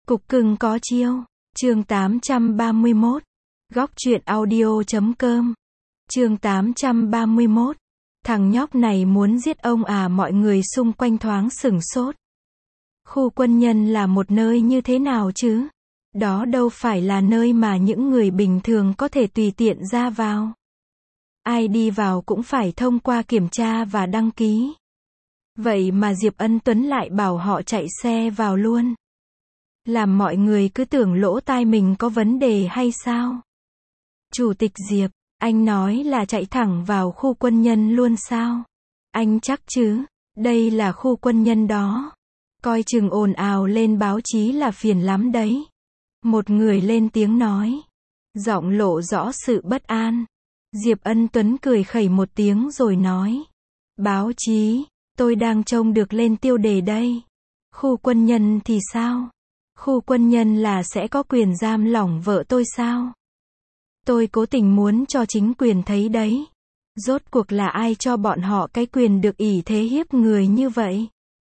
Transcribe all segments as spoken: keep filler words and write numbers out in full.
Cục cưng có chiêu. Chương tám trăm ba mươi mốt. Góc truyện audio chấm com. Chương tám trăm ba mươi mốt. Thằng nhóc này muốn giết ông à, mọi người xung quanh thoáng sửng sốt. Khu quân nhân là một nơi như thế nào chứ? Đó đâu phải là nơi mà những người bình thường có thể tùy tiện ra vào. Ai đi vào cũng phải thông qua kiểm tra và đăng ký. Vậy mà Diệp Ân Tuấn lại bảo họ chạy xe vào luôn. Làm mọi người cứ tưởng lỗ tai mình có vấn đề hay sao? Chủ tịch Diệp, anh nói là chạy thẳng vào khu quân nhân luôn sao? Anh chắc chứ? Đây là khu quân nhân đó. Coi chừng ồn ào lên báo chí là phiền lắm đấy. Một người lên tiếng nói. Giọng lộ rõ sự bất an. Diệp Ân Tuấn cười khẩy một tiếng rồi nói. Báo chí, tôi đang trông được lên tiêu đề đây. Khu quân nhân thì sao? Khu quân nhân là sẽ có quyền giam lỏng vợ tôi sao? Tôi cố tình muốn cho chính quyền thấy đấy. Rốt cuộc là ai cho bọn họ cái quyền được ỷ thế hiếp người như vậy?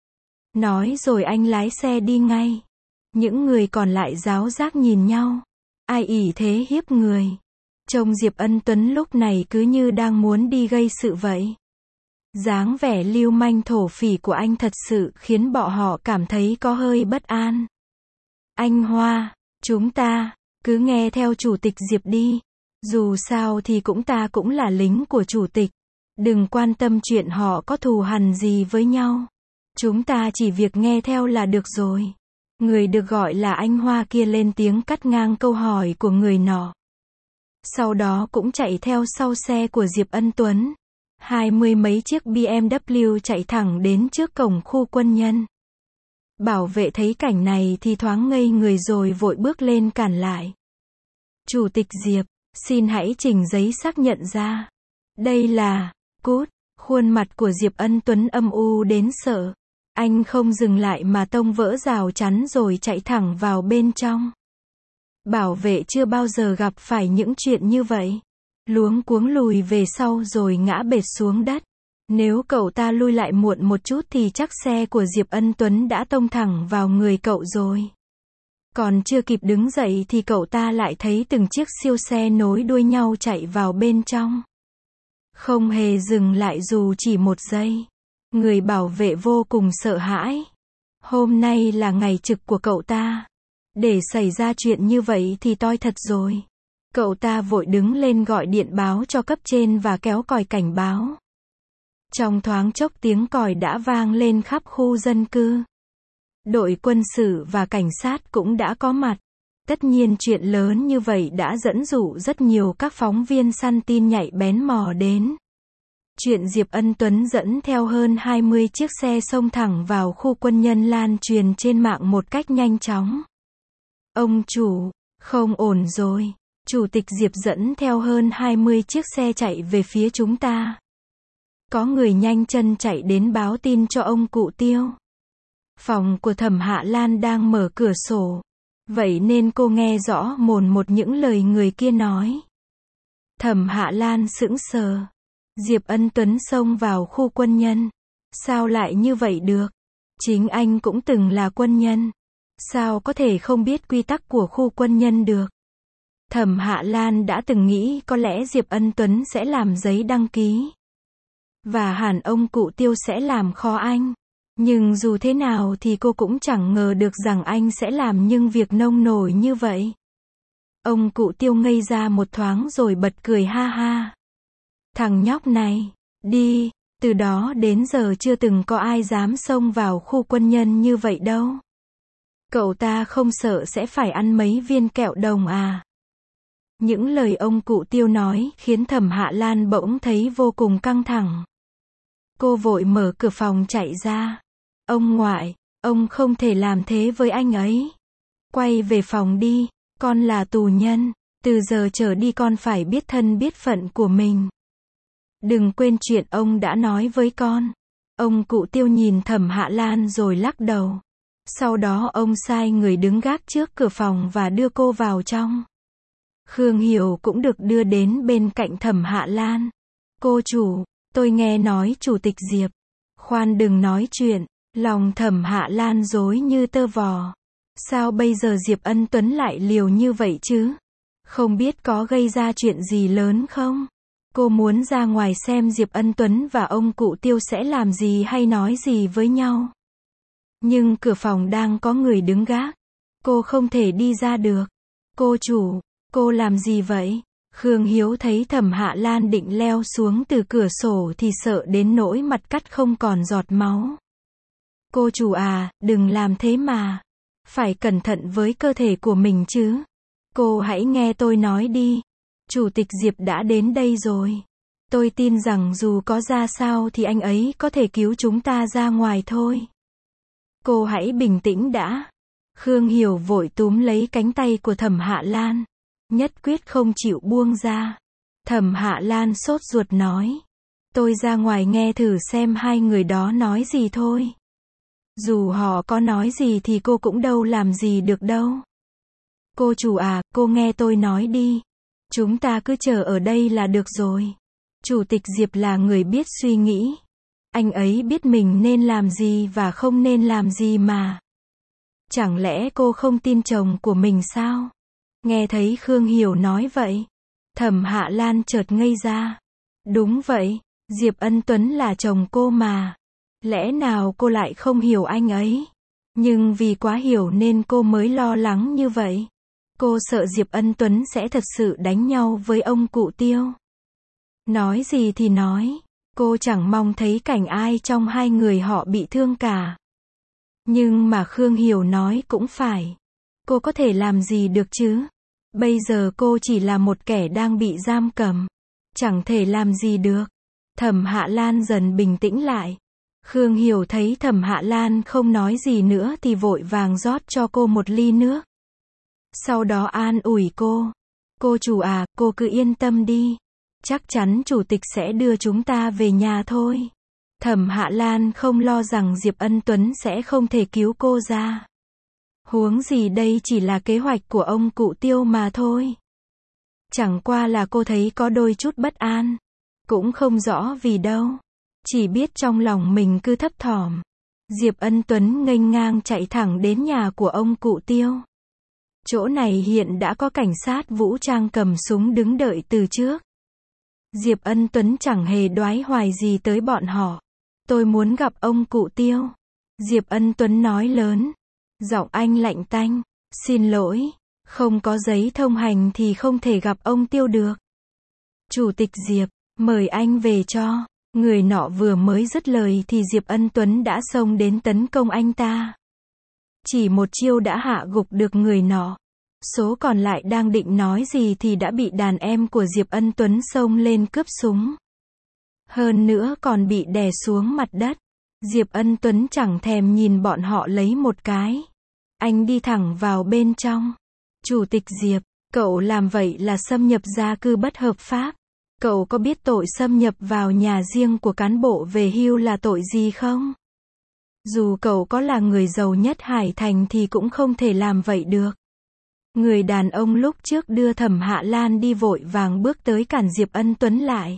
Nói rồi anh lái xe đi ngay. Những người còn lại ráo rác nhìn nhau. Ai ỷ thế hiếp người? Trông Diệp Ân Tuấn lúc này cứ như đang muốn đi gây sự vậy. Dáng vẻ lưu manh thổ phỉ của anh thật sự khiến bọn họ cảm thấy có hơi bất an. Anh Hoa, chúng ta, cứ nghe theo chủ tịch Diệp đi. Dù sao thì cũng ta cũng là lính của chủ tịch. Đừng quan tâm chuyện họ có thù hằn gì với nhau. Chúng ta chỉ việc nghe theo là được rồi. Người được gọi là anh Hoa kia lên tiếng cắt ngang câu hỏi của người nọ. Sau đó cũng chạy theo sau xe của Diệp Ân Tuấn. Hai mươi mấy chiếc B M W chạy thẳng đến trước cổng khu quân nhân. Bảo vệ thấy cảnh này thì thoáng ngây người rồi vội bước lên cản lại. Chủ tịch Diệp, xin hãy trình giấy xác nhận ra. Đây là, cút, khuôn mặt của Diệp Ân Tuấn âm u đến sợ. Anh không dừng lại mà tông vỡ rào chắn rồi chạy thẳng vào bên trong. Bảo vệ chưa bao giờ gặp phải những chuyện như vậy. Luống cuống lùi về sau rồi ngã bệt xuống đất. Nếu cậu ta lui lại muộn một chút thì chắc xe của Diệp Ân Tuấn đã tông thẳng vào người cậu rồi. Còn chưa kịp đứng dậy thì cậu ta lại thấy từng chiếc siêu xe nối đuôi nhau chạy vào bên trong. Không hề dừng lại dù chỉ một giây. Người bảo vệ vô cùng sợ hãi. Hôm nay là ngày trực của cậu ta. Để xảy ra chuyện như vậy thì toi thật rồi. Cậu ta vội đứng lên gọi điện báo cho cấp trên và kéo còi cảnh báo. Trong thoáng chốc tiếng còi đã vang lên khắp khu dân cư. Đội quân sự và cảnh sát cũng đã có mặt. Tất nhiên chuyện lớn như vậy đã dẫn dụ rất nhiều các phóng viên săn tin nhạy bén mò đến. Chuyện Diệp Ân Tuấn dẫn theo hơn hai mươi chiếc xe xông thẳng vào khu quân nhân lan truyền trên mạng một cách nhanh chóng. Ông chủ, không ổn rồi. Chủ tịch Diệp dẫn theo hơn hai mươi chiếc xe chạy về phía chúng ta. Có người nhanh chân chạy đến báo tin cho ông cụ Tiêu. Phòng của Thẩm Hạ Lan đang mở cửa sổ. Vậy nên cô nghe rõ mồn một những lời người kia nói. Thẩm Hạ Lan sững sờ. Diệp Ân Tuấn xông vào khu quân nhân. Sao lại như vậy được? Chính anh cũng từng là quân nhân. Sao có thể không biết quy tắc của khu quân nhân được? Thẩm Hạ Lan đã từng nghĩ có lẽ Diệp Ân Tuấn sẽ làm giấy đăng ký. Và hẳn ông cụ Tiêu sẽ làm khó anh. Nhưng dù thế nào thì cô cũng chẳng ngờ được rằng anh sẽ làm những việc nông nổi như vậy. Ông cụ Tiêu ngây ra một thoáng rồi bật cười ha ha. Thằng nhóc này, đi, từ đó đến giờ chưa từng có ai dám xông vào khu quân nhân như vậy đâu. Cậu ta không sợ sẽ phải ăn mấy viên kẹo đồng à? Những lời ông cụ Tiêu nói khiến Thẩm Hạ Lan bỗng thấy vô cùng căng thẳng. Cô vội mở cửa phòng chạy ra. Ông ngoại, ông không thể làm thế với anh ấy. Quay về phòng đi, con là tù nhân. Từ giờ trở đi con phải biết thân biết phận của mình. Đừng quên chuyện ông đã nói với con. Ông cụ Tiêu nhìn Thẩm Hạ Lan rồi lắc đầu. Sau đó ông sai người đứng gác trước cửa phòng và đưa cô vào trong. Khương Hiểu cũng được đưa đến bên cạnh Thẩm Hạ Lan. Cô chủ, tôi nghe nói chủ tịch Diệp. Khoan đừng nói chuyện. Lòng Thẩm Hạ Lan rối như tơ vò. Sao bây giờ Diệp Ân Tuấn lại liều như vậy chứ? Không biết có gây ra chuyện gì lớn không? Cô muốn ra ngoài xem Diệp Ân Tuấn và ông cụ Tiêu sẽ làm gì hay nói gì với nhau. Nhưng cửa phòng đang có người đứng gác. Cô không thể đi ra được. Cô chủ, cô làm gì vậy? Khương Hiếu thấy Thẩm Hạ Lan định leo xuống từ cửa sổ thì sợ đến nỗi mặt cắt không còn giọt máu. Cô chủ à, đừng làm thế mà. Phải cẩn thận với cơ thể của mình chứ. Cô hãy nghe tôi nói đi. Chủ tịch Diệp đã đến đây rồi. Tôi tin rằng dù có ra sao thì anh ấy có thể cứu chúng ta ra ngoài thôi. Cô hãy bình tĩnh đã. Khương Hiểu vội túm lấy cánh tay của Thẩm Hạ Lan. Nhất quyết không chịu buông ra. Thẩm Hạ Lan sốt ruột nói. Tôi ra ngoài nghe thử xem hai người đó nói gì thôi. Dù họ có nói gì thì cô cũng đâu làm gì được đâu. Cô chủ à, cô nghe tôi nói đi. Chúng ta cứ chờ ở đây là được rồi. Chủ tịch Diệp là người biết suy nghĩ. Anh ấy biết mình nên làm gì và không nên làm gì mà. Chẳng lẽ cô không tin chồng của mình sao? Nghe thấy Khương Hiểu nói vậy. Thẩm Hạ Lan chợt ngây ra. Đúng vậy, Diệp Ân Tuấn là chồng cô mà. Lẽ nào cô lại không hiểu anh ấy? Nhưng vì quá hiểu nên cô mới lo lắng như vậy. Cô sợ Diệp Ân Tuấn sẽ thật sự đánh nhau với ông cụ Tiêu. Nói gì thì nói, cô chẳng mong thấy cảnh ai trong hai người họ bị thương cả. Nhưng mà Khương Hiểu nói cũng phải. Cô có thể làm gì được chứ? Bây giờ cô chỉ là một kẻ đang bị giam cầm. Chẳng thể làm gì được. Thẩm Hạ Lan dần bình tĩnh lại. Khương Hiểu thấy Thẩm Hạ Lan không nói gì nữa thì vội vàng rót cho cô một ly nước. Sau đó an ủi cô. Cô chủ à, cô cứ yên tâm đi. Chắc chắn chủ tịch sẽ đưa chúng ta về nhà thôi. Thẩm Hạ Lan không lo rằng Diệp Ân Tuấn sẽ không thể cứu cô ra. Huống gì đây chỉ là kế hoạch của ông cụ Tiêu mà thôi. Chẳng qua là cô thấy có đôi chút bất an. Cũng không rõ vì đâu. Chỉ biết trong lòng mình cứ thấp thỏm. Diệp Ân Tuấn nghênh ngang chạy thẳng đến nhà của ông cụ Tiêu. Chỗ này hiện đã có cảnh sát vũ trang cầm súng đứng đợi từ trước. Diệp Ân Tuấn chẳng hề đoái hoài gì tới bọn họ. Tôi muốn gặp ông cụ Tiêu. Diệp Ân Tuấn nói lớn. Giọng anh lạnh tanh. Xin lỗi, không có giấy thông hành thì không thể gặp ông Tiêu được. Chủ tịch Diệp, mời anh về cho. Người nọ vừa mới dứt lời thì Diệp Ân Tuấn đã xông đến tấn công anh ta. Chỉ một chiêu đã hạ gục được người nọ. Số còn lại đang định nói gì thì đã bị đàn em của Diệp Ân Tuấn xông lên cướp súng. Hơn nữa còn bị đè xuống mặt đất. Diệp Ân Tuấn chẳng thèm nhìn bọn họ lấy một cái. Anh đi thẳng vào bên trong. Chủ tịch Diệp, cậu làm vậy là xâm nhập gia cư bất hợp pháp. Cậu có biết tội xâm nhập vào nhà riêng của cán bộ về hưu là tội gì không? Dù cậu có là người giàu nhất Hải Thành thì cũng không thể làm vậy được. Người đàn ông lúc trước đưa Thẩm Hạ Lan đi vội vàng bước tới cản Diệp Ân Tuấn lại.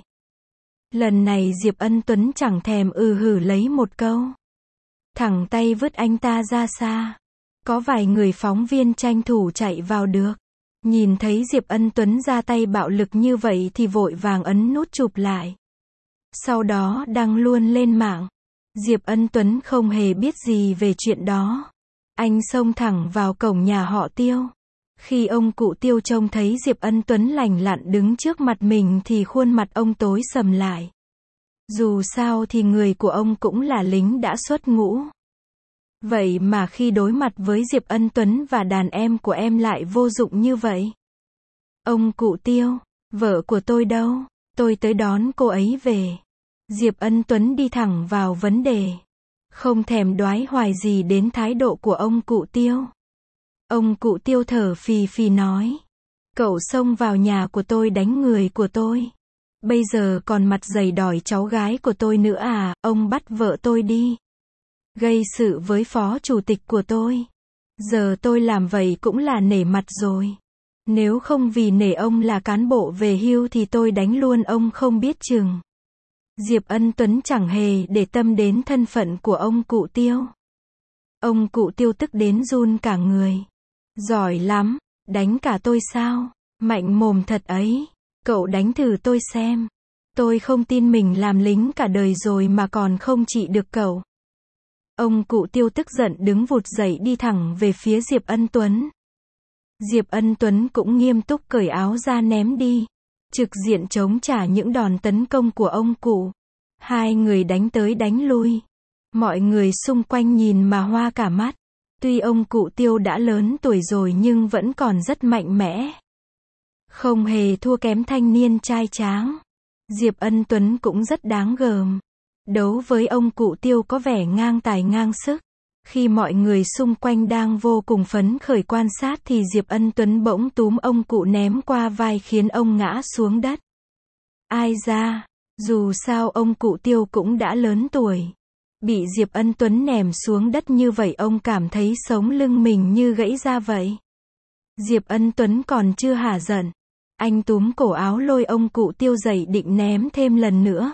Lần này Diệp Ân Tuấn chẳng thèm ừ hử lấy một câu. Thẳng tay vứt anh ta ra xa. Có vài người phóng viên tranh thủ chạy vào được. Nhìn thấy Diệp Ân Tuấn ra tay bạo lực như vậy thì vội vàng ấn nút chụp lại. Sau đó đăng luôn lên mạng. Diệp Ân Tuấn không hề biết gì về chuyện đó. Anh xông thẳng vào cổng nhà họ Tiêu. Khi ông cụ Tiêu trông thấy Diệp Ân Tuấn lành lặn đứng trước mặt mình thì khuôn mặt ông tối sầm lại. Dù sao thì người của ông cũng là lính đã xuất ngũ. Vậy mà khi đối mặt với Diệp Ân Tuấn và đàn em của em lại vô dụng như vậy. Ông cụ Tiêu, vợ của tôi đâu? Tôi tới đón cô ấy về. Diệp Ân Tuấn đi thẳng vào vấn đề. Không thèm đoái hoài gì đến thái độ của ông cụ Tiêu. Ông cụ Tiêu thở phì phì nói. Cậu xông vào nhà của tôi đánh người của tôi. Bây giờ còn mặt dày đòi cháu gái của tôi nữa à, ông bắt vợ tôi đi. Gây sự với phó chủ tịch của tôi. Giờ tôi làm vậy cũng là nể mặt rồi. Nếu không vì nể ông là cán bộ về hưu thì tôi đánh luôn ông không biết chừng. Diệp Ân Tuấn chẳng hề để tâm đến thân phận của ông cụ Tiêu. Ông cụ Tiêu tức đến run cả người. Giỏi lắm, đánh cả tôi sao? Mạnh mồm thật ấy. Cậu đánh thử tôi xem. Tôi không tin mình làm lính cả đời rồi mà còn không trị được cậu. Ông cụ Tiêu tức giận đứng vụt dậy đi thẳng về phía Diệp Ân Tuấn. Diệp Ân Tuấn cũng nghiêm túc cởi áo ra ném đi, trực diện chống trả những đòn tấn công của ông cụ. Hai người đánh tới đánh lui. Mọi người xung quanh nhìn mà hoa cả mắt. Tuy ông cụ Tiêu đã lớn tuổi rồi nhưng vẫn còn rất mạnh mẽ. Không hề thua kém thanh niên trai tráng. Diệp Ân Tuấn cũng rất đáng gờm. Đấu với ông cụ Tiêu có vẻ ngang tài ngang sức. Khi mọi người xung quanh đang vô cùng phấn khởi quan sát thì Diệp Ân Tuấn bỗng túm ông cụ ném qua vai khiến ông ngã xuống đất. Ai da, dù sao ông cụ Tiêu cũng đã lớn tuổi. Bị Diệp Ân Tuấn ném xuống đất như vậy ông cảm thấy sống lưng mình như gãy ra vậy. Diệp Ân Tuấn còn chưa hả giận. Anh túm cổ áo lôi ông cụ Tiêu dậy định ném thêm lần nữa.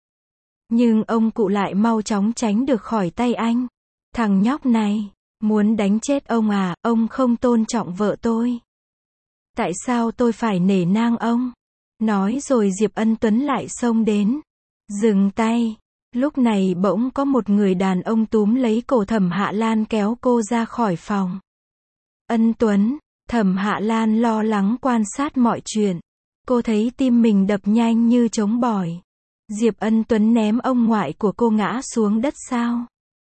Nhưng ông cụ lại mau chóng tránh được khỏi tay anh. Thằng nhóc này, muốn đánh chết ông à, ông không tôn trọng vợ tôi. Tại sao tôi phải nể nang ông? Nói rồi Diệp Ân Tuấn lại xông đến. Dừng tay. Lúc này bỗng có một người đàn ông túm lấy cổ Thẩm Hạ Lan kéo cô ra khỏi phòng. Ân Tuấn, Thẩm Hạ Lan lo lắng quan sát mọi chuyện. Cô thấy tim mình đập nhanh như trống bỏi. Diệp Ân Tuấn ném ông ngoại của cô ngã xuống đất sao?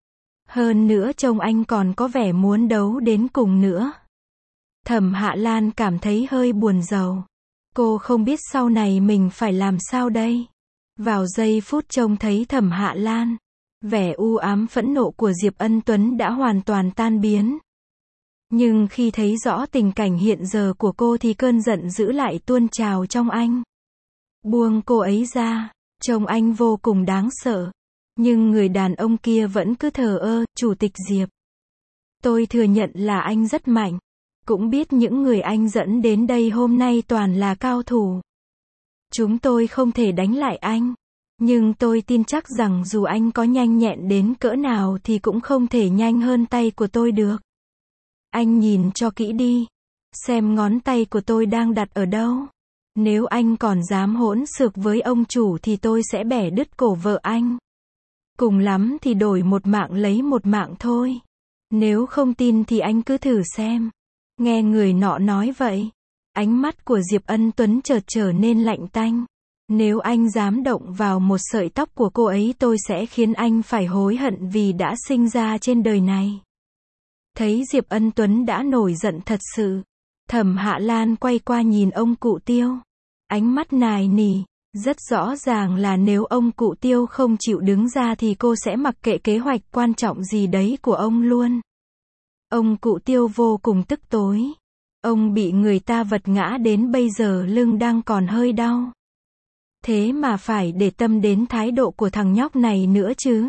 Hơn nữa trông anh còn có vẻ muốn đấu đến cùng nữa. Thẩm Hạ Lan cảm thấy hơi buồn rầu. Cô không biết sau này mình phải làm sao đây. Vào giây phút trông thấy Thẩm Hạ Lan, vẻ u ám phẫn nộ của Diệp Ân Tuấn đã hoàn toàn tan biến. Nhưng khi thấy rõ tình cảnh hiện giờ của cô thì cơn giận dữ lại tuôn trào trong anh. Buông cô ấy ra, trông anh vô cùng đáng sợ. Nhưng người đàn ông kia vẫn cứ thờ ơ, Chủ tịch Diệp. Tôi thừa nhận là anh rất mạnh. Cũng biết những người anh dẫn đến đây hôm nay toàn là cao thủ. Chúng tôi không thể đánh lại anh. Nhưng tôi tin chắc rằng dù anh có nhanh nhẹn đến cỡ nào thì cũng không thể nhanh hơn tay của tôi được. Anh nhìn cho kỹ đi. Xem ngón tay của tôi đang đặt ở đâu. Nếu anh còn dám hỗn xược với ông chủ thì tôi sẽ bẻ đứt cổ vợ anh. Cùng lắm thì đổi một mạng lấy một mạng thôi. Nếu không tin thì anh cứ thử xem. Nghe người nọ nói vậy, ánh mắt của Diệp Ân Tuấn chợt trở nên lạnh tanh. Nếu anh dám động vào một sợi tóc của cô ấy tôi sẽ khiến anh phải hối hận vì đã sinh ra trên đời này. Thấy Diệp Ân Tuấn đã nổi giận thật sự, Thẩm Hạ Lan quay qua nhìn ông cụ Tiêu. Ánh mắt nài nỉ, rất rõ ràng là nếu ông cụ Tiêu không chịu đứng ra thì cô sẽ mặc kệ kế hoạch quan trọng gì đấy của ông luôn. Ông cụ Tiêu vô cùng tức tối. Ông bị người ta vật ngã đến bây giờ lưng đang còn hơi đau. Thế mà phải để tâm đến thái độ của thằng nhóc này nữa chứ.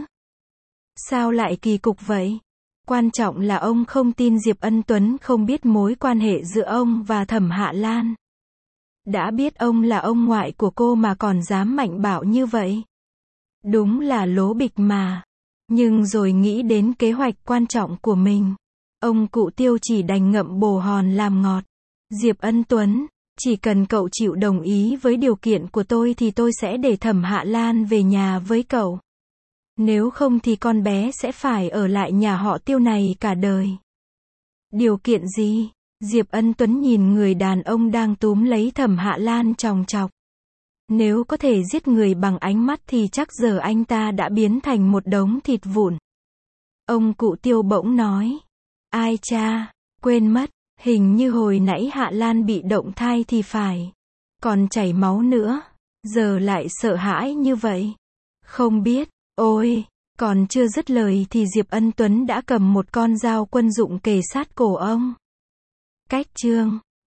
Sao lại kỳ cục vậy? Quan trọng là ông không tin Diệp Ân Tuấn không biết mối quan hệ giữa ông và Thẩm Hạ Lan. Đã biết ông là ông ngoại của cô mà còn dám mạnh bạo như vậy. Đúng là lố bịch mà. Nhưng rồi nghĩ đến kế hoạch quan trọng của mình. Ông cụ Tiêu chỉ đành ngậm bồ hòn làm ngọt. Diệp Ân Tuấn, chỉ cần cậu chịu đồng ý với điều kiện của tôi thì tôi sẽ để Thẩm Hạ Lan về nhà với cậu. Nếu không thì con bé sẽ phải ở lại nhà họ Tiêu này cả đời. Điều kiện gì? Diệp Ân Tuấn nhìn người đàn ông đang túm lấy Thẩm Hạ Lan chòng chọc. Nếu có thể giết người bằng ánh mắt thì chắc giờ anh ta đã biến thành một đống thịt vụn. Ông cụ Tiêu bỗng nói. Ai cha, quên mất, hình như hồi nãy Hạ Lan bị động thai thì phải. Còn chảy máu nữa, giờ lại sợ hãi như vậy. Không biết, ôi, còn chưa dứt lời thì Diệp Ân Tuấn đã cầm một con dao quân dụng kề sát cổ ông. Cách chương